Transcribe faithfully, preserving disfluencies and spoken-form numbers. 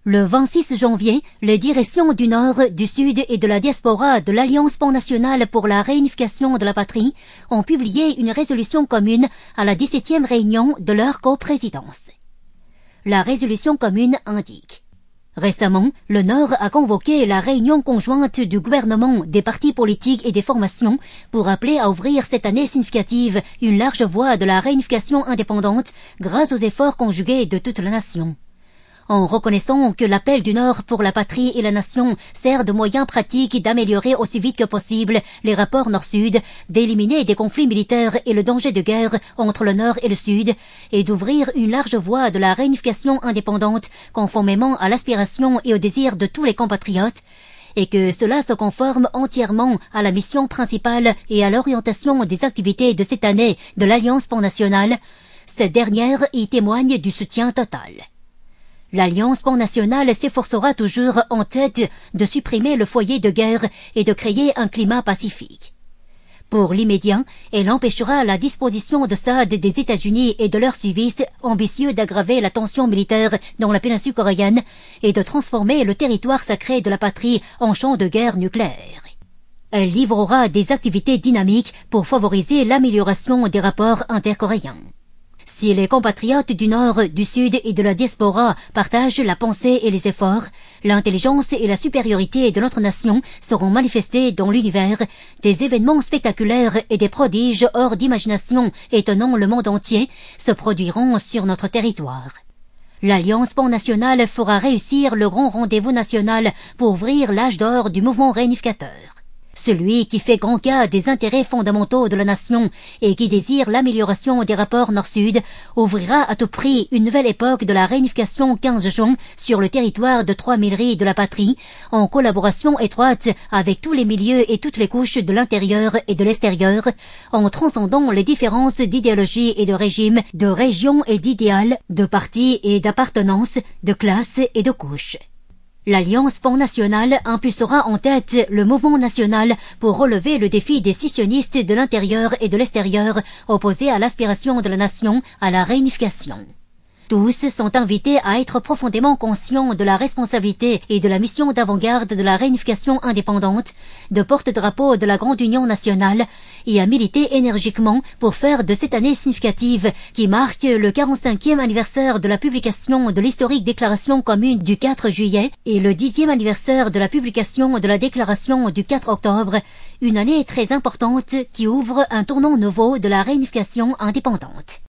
Le vingt-six janvier, les directions du Nord, du Sud et de la diaspora de l'Alliance pannationale pour la réunification de la patrie ont publié une résolution commune à la dix-septième réunion de leur coprésidence. La résolution commune indique: récemment, le Nord a convoqué la réunion conjointe du gouvernement, des partis politiques et des formations pour appeler à ouvrir cette année significative une large voie de la réunification indépendante grâce aux efforts conjugués de toute la nation. En reconnaissant que l'appel du Nord pour la patrie et la nation sert de moyen pratique d'améliorer aussi vite que possible les rapports Nord-Sud, d'éliminer des conflits militaires et le danger de guerre entre le Nord et le Sud, et d'ouvrir une large voie de la réunification indépendante conformément à l'aspiration et au désir de tous les compatriotes, et que cela se conforme entièrement à la mission principale et à l'orientation des activités de cette année de l'Alliance pannationale, cette dernière y témoigne du soutien total. L'Alliance pannationale s'efforcera toujours en tête de supprimer le foyer de guerre et de créer un climat pacifique. Pour l'immédiat, elle empêchera la disposition de S A D des États-Unis et de leurs suivistes ambitieux d'aggraver la tension militaire dans la péninsule coréenne et de transformer le territoire sacré de la patrie en champ de guerre nucléaire. Elle livrera des activités dynamiques pour favoriser l'amélioration des rapports intercoréens. Si les compatriotes du Nord, du Sud et de la diaspora partagent la pensée et les efforts, l'intelligence et la supériorité de notre nation seront manifestées dans l'univers, des événements spectaculaires et des prodiges hors d'imagination étonnant le monde entier se produiront sur notre territoire. L'Alliance pannationale fera réussir le grand rendez-vous national pour ouvrir l'âge d'or du mouvement réunificateur. Celui qui fait grand cas des intérêts fondamentaux de la nation et qui désire l'amélioration des rapports Nord-Sud ouvrira à tout prix une nouvelle époque de la réunification quinze juin sur le territoire de trois milleries de la patrie, en collaboration étroite avec tous les milieux et toutes les couches de l'intérieur et de l'extérieur, en transcendant les différences d'idéologie et de régime, de région et d'idéal, de partis et d'appartenance, de classe et de couches. L'Alliance pannationale impulsera en tête le mouvement national pour relever le défi des scissionnistes de l'intérieur et de l'extérieur opposés à l'aspiration de la nation à la réunification. Tous sont invités à être profondément conscients de la responsabilité et de la mission d'avant-garde de la réunification indépendante, de porte-drapeau de la grande union nationale, et à militer énergiquement pour faire de cette année significative, qui marque le quarante-cinquième anniversaire de la publication de l'historique déclaration commune du quatre juillet et le dixième anniversaire de la publication de la déclaration du quatre octobre, une année très importante qui ouvre un tournant nouveau de la réunification indépendante.